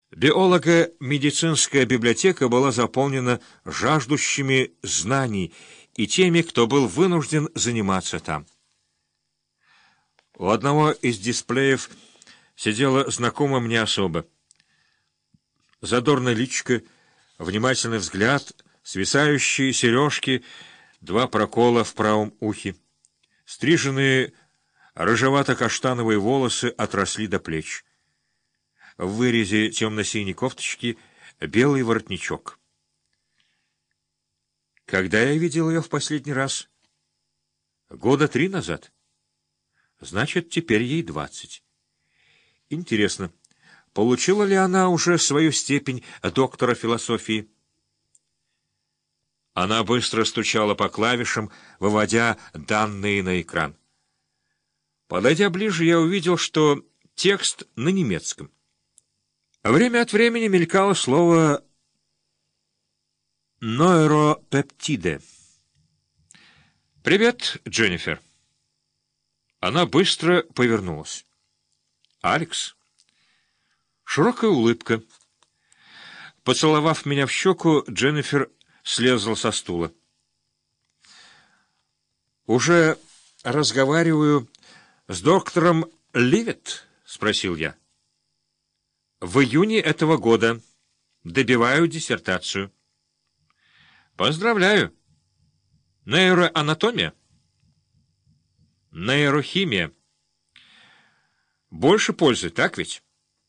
Биолого-медицинская библиотека была заполнена жаждущими знаний и теми, кто был вынужден заниматься там. У одного из дисплеев сидела знакомая мне особа. Задорная личико, внимательный взгляд, свисающие сережки, 2 прокола в правом ухе. Стриженные рыжевато-каштановые волосы отросли до плеч. В вырезе темно-синей кофточки белый воротничок. Когда я видел ее в последний раз? 3 года назад. Значит, теперь ей 20. Интересно, получила ли она уже свою степень доктора философии? Она быстро стучала по клавишам, выводя данные на экран. Подойдя ближе, я увидел, что текст на немецком. Время от времени мелькало слово «нейропептиды». «Привет, Дженнифер». Она быстро повернулась. «Алекс». Широкая улыбка. Поцеловав меня в щеку, Дженнифер слезла со стула. «Уже разговариваю с доктором Ливет?» — спросил я. «В июне этого года. Добиваю диссертацию». «Поздравляю. Нейроанатомия?» «Нейрохимия. Больше пользы, так ведь?»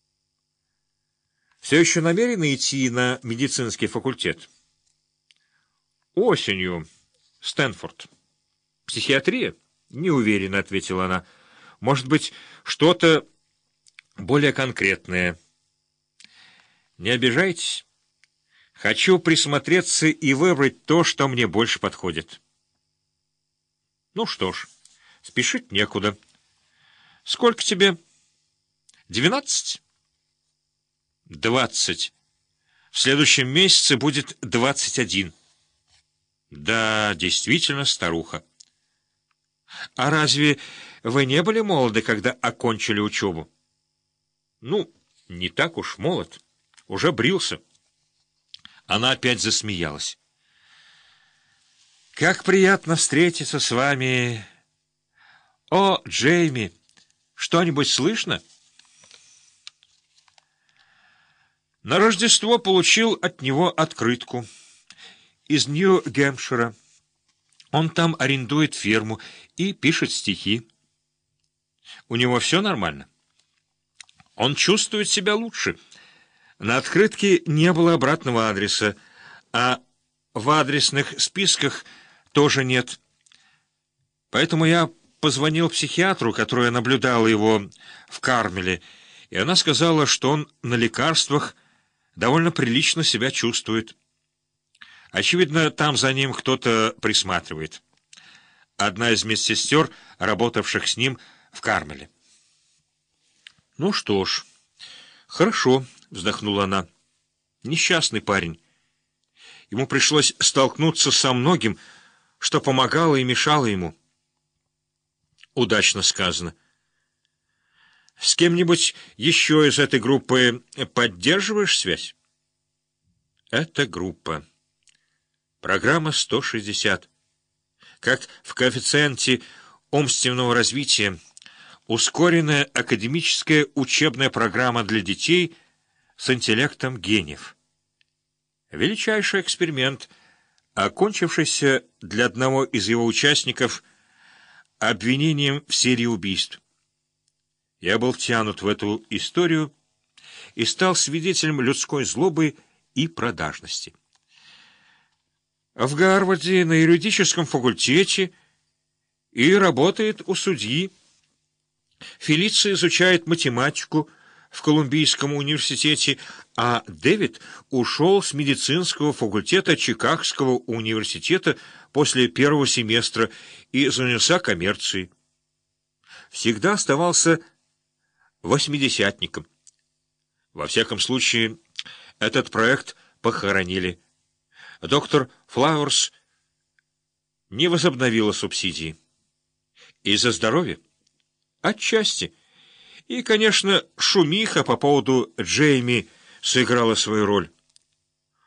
«Все еще намерены идти на медицинский факультет?» «Осенью. Стэнфорд». «Психиатрия?» «Не уверена», — ответила она. «Может быть, что-то более конкретное». «Не обижайтесь. Хочу присмотреться и выбрать то, что мне больше подходит». «Ну что ж, спешить некуда. Сколько тебе?» 12? 20. В следующем месяце будет 21. Да, действительно, старуха. А разве вы не были молоды, когда окончили учебу? Ну, не так уж молод. Уже брился. Она опять засмеялась. Как приятно встретиться с вами. О, Джейми, что-нибудь слышно? На Рождество получил от него открытку из Нью-Гэмпшира. Он там арендует ферму и пишет стихи. У него все нормально. Он чувствует себя лучше. На открытке не было обратного адреса, а в адресных списках тоже нет. Поэтому я позвонил психиатру, которая наблюдала его в Кармеле, и она сказала, что он на лекарствах довольно прилично себя чувствует. Очевидно, там за ним кто-то присматривает. Одна из медсестер, работавших с ним в Кармеле. «Ну что ж, хорошо», — вздохнула она. «Несчастный парень. Ему пришлось столкнуться со многим, что помогало и мешало ему». «Удачно сказано. С кем-нибудь еще из этой группы поддерживаешь связь?» «Это группа. Программа 160. Как в коэффициенте умственного развития, ускоренная академическая учебная программа для детей с интеллектом гениев. Величайший эксперимент, окончившийся для одного из его участников обвинением в серии убийств. Я был втянут в эту историю и стал свидетелем людской злобы и продажности. В Гарварде на юридическом факультете и работает у судьи. Фелиция изучает математику в Колумбийском университете, а Дэвид ушел с медицинского факультета Чикагского университета после первого семестра и занялся коммерцией. Всегда оставался восьмидесятником. Во всяком случае, этот проект похоронили. Доктор Флауэрс не возобновила субсидии. Из-за здоровья? Отчасти. И, конечно, шумиха по поводу Джейми сыграла свою роль.